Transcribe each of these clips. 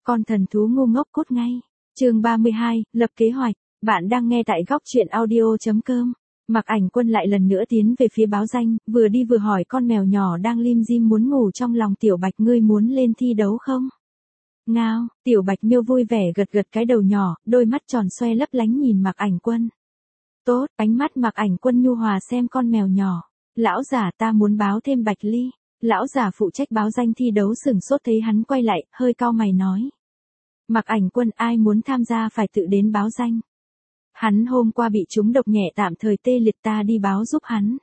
Con thần thú ngu ngốc cút ngay. Chương 32, lập kế hoạch. Bạn đang nghe tại góc truyện audio.com. Mặc Ảnh Quân lại lần nữa tiến về phía báo danh, vừa đi vừa hỏi con mèo nhỏ đang lim dim muốn ngủ trong lòng Tiểu Bạch, ngươi muốn lên thi đấu không? Ngao, Tiểu Bạch Miêu vui vẻ gật gật cái đầu nhỏ, đôi mắt tròn xoe lấp lánh nhìn Mặc Ảnh Quân. Tốt, ánh mắt Mặc Ảnh Quân nhu hòa xem con mèo nhỏ. Lão giả, ta muốn báo thêm Bạch Ly. Lão giả phụ trách báo danh thi đấu sửng sốt thấy hắn quay lại, hơi cau mày nói. Mặc Ảnh Quân, ai muốn tham gia phải tự đến báo danh. Hắn hôm qua bị trúng độc nhẹ tạm thời tê liệt, ta đi báo giúp hắn.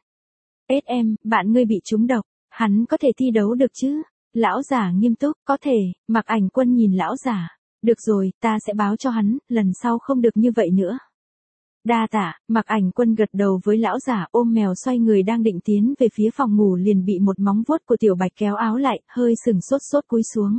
Em, bạn ngươi bị trúng độc, hắn có thể thi đấu được chứ? Lão giả nghiêm túc, có thể. Mặc Ảnh Quân nhìn lão giả. Được rồi, ta sẽ báo cho hắn, lần sau không được như vậy nữa. Đa tạ. Mặc Ảnh Quân gật đầu với lão giả, ôm mèo xoay người đang định tiến về phía phòng ngủ liền bị một móng vuốt của Tiểu Bạch kéo áo lại, hơi sừng sốt cúi xuống.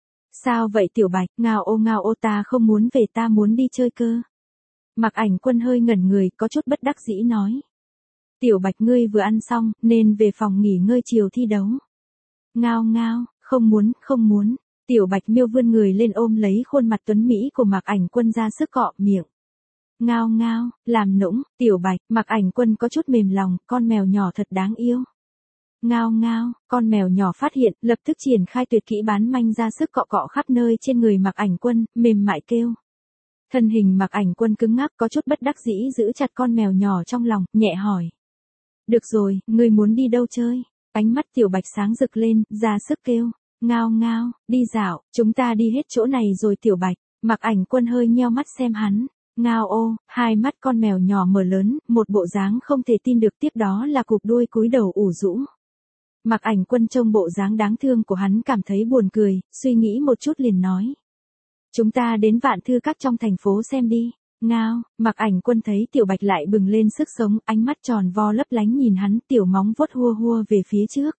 Sao vậy Tiểu Bạch? Ngao ô, ta không muốn về, ta muốn đi chơi cơ. Mặc Ảnh Quân hơi ngẩn người, có chút bất đắc dĩ nói. Tiểu Bạch, ngươi vừa ăn xong, nên về phòng nghỉ ngơi, chiều thi đấu. Ngao, không muốn. Tiểu Bạch Miêu vươn người lên ôm lấy khuôn mặt tuấn mỹ của Mặc Ảnh Quân ra sức cọ miệng. Ngao, làm nũng. Tiểu Bạch, Mặc Ảnh Quân có chút mềm lòng, con mèo nhỏ thật đáng yêu. Ngao, con mèo nhỏ phát hiện, lập tức triển khai tuyệt kỹ bán manh ra sức cọ khắp nơi trên người Mặc Ảnh Quân, mềm mại kêu. Thân hình Mặc Ảnh Quân cứng ngắc, có chút bất đắc dĩ giữ chặt con mèo nhỏ trong lòng, nhẹ hỏi. Được rồi, ngươi muốn đi đâu chơi? Ánh mắt Tiểu Bạch sáng rực lên, ra sức kêu. Ngao, đi dạo, chúng ta đi hết chỗ này rồi Tiểu Bạch. Mặc Ảnh Quân hơi nheo mắt xem hắn. Ngao ô, hai mắt con mèo nhỏ mở lớn, một bộ dáng không thể tin được, tiếp đó là cụp đuôi cúi đầu ủ rũ. Mặc Ảnh Quân trông bộ dáng đáng thương của hắn cảm thấy buồn cười, suy nghĩ một chút liền nói. Chúng ta đến Vạn Thư Các trong thành phố xem đi. Ngao, Mặc Ảnh Quân thấy Tiểu Bạch lại bừng lên sức sống, ánh mắt tròn vo lấp lánh nhìn hắn, tiểu móng vuốt hua về phía trước.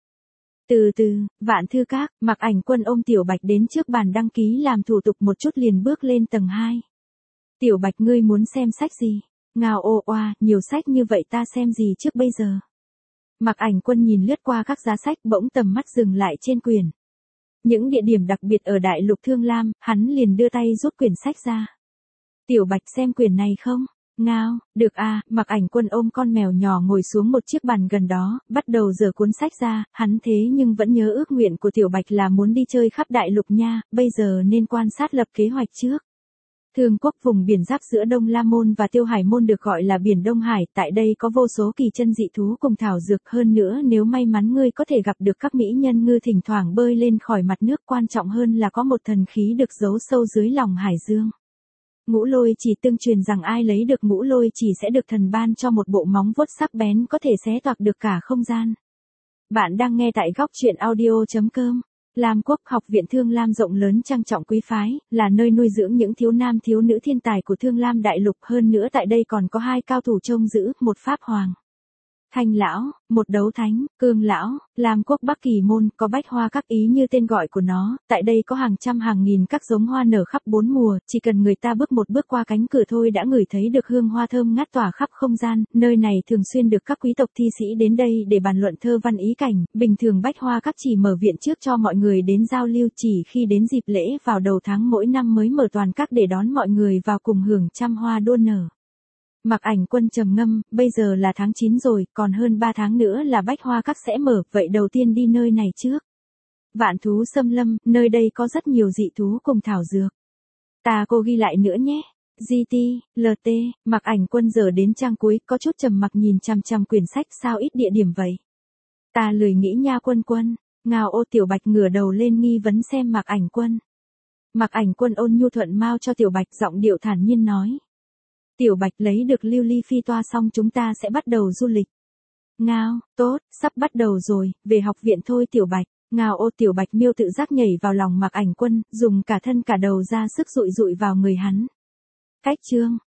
Từ từ, Vạn Thư Các. Mặc Ảnh Quân ôm Tiểu Bạch đến trước bàn đăng ký làm thủ tục một chút liền bước lên tầng 2. Tiểu Bạch, ngươi muốn xem sách gì? Ngao ô oa, nhiều sách như vậy ta xem gì trước bây giờ? Mặc Ảnh Quân nhìn lướt qua các giá sách, bỗng tầm mắt dừng lại trên quyển. Những địa điểm đặc biệt ở Đại Lục Thương Lam, hắn liền đưa tay rút quyển sách ra. Tiểu Bạch, xem quyển này không? Ngao, được à. Mặc Ảnh Quân ôm con mèo nhỏ ngồi xuống một chiếc bàn gần đó, bắt đầu giở cuốn sách ra, hắn thế nhưng vẫn nhớ ước nguyện của Tiểu Bạch là muốn đi chơi khắp Đại Lục nha, bây giờ nên quan sát lập kế hoạch trước. Thương quốc vùng biển giáp giữa Đông La Môn và Tiêu Hải Môn được gọi là biển Đông Hải, tại đây có vô số kỳ chân dị thú cùng thảo dược, hơn nữa nếu may mắn ngươi có thể gặp được các mỹ nhân ngư thỉnh thoảng bơi lên khỏi mặt nước, quan trọng hơn là có một thần khí được giấu sâu dưới lòng hải dương. Ngũ Lôi Chỉ tương truyền rằng ai lấy được Ngũ Lôi Chỉ sẽ được thần ban cho một bộ móng vuốt sắc bén có thể xé toạc được cả không gian. Bạn đang nghe tại góc truyện audio.com. Lam Quốc, học viện Thương Lam rộng lớn trang trọng quý phái, là nơi nuôi dưỡng những thiếu nam thiếu nữ thiên tài của Thương Lam đại lục, hơn nữa tại đây còn có hai cao thủ trông giữ, một pháp hoàng Thanh lão, một đấu thánh Cương lão. Lam Quốc Bắc Kỳ Môn có Bách Hoa Các ý như tên gọi của nó, tại đây có hàng trăm hàng nghìn các giống hoa nở khắp bốn mùa, chỉ cần người ta bước một bước qua cánh cửa thôi đã ngửi thấy được hương hoa thơm ngát tỏa khắp không gian. Nơi này thường xuyên được các quý tộc thi sĩ đến đây để bàn luận thơ văn ý cảnh. Bình thường Bách Hoa Các chỉ mở viện trước cho mọi người đến giao lưu, chỉ khi đến dịp lễ vào đầu tháng mỗi năm mới mở toàn các để đón mọi người vào cùng hưởng trăm hoa đua nở. Mặc Ảnh Quân trầm ngâm, bây giờ là tháng 9 rồi, còn hơn 3 tháng nữa là Bách Hoa Các sẽ mở, vậy đầu tiên đi nơi này trước. Vạn Thú Xâm Lâm, nơi đây có rất nhiều dị thú cùng thảo dược. Cô ghi lại nữa nhé. GT, LT. Mặc Ảnh Quân giờ đến trang cuối, có chút trầm mặc nhìn chằm chằm quyển sách, sao ít địa điểm vậy? Ta lười nghĩ nha Quân. Ngao ô. Tiểu Bạch ngửa đầu lên nghi vấn xem Mặc Ảnh Quân. Mặc Ảnh Quân ôn nhu thuận mao cho Tiểu Bạch, giọng điệu thản nhiên nói. Tiểu Bạch, lấy được lưu ly phi toa xong chúng ta sẽ bắt đầu du lịch. Ngao, tốt, sắp bắt đầu rồi, về học viện thôi Tiểu Bạch. Ngao ô. Tiểu Bạch Miêu tự giác nhảy vào lòng Mặc Ảnh Quân, dùng cả thân cả đầu ra sức dụi vào người hắn. Cách chương.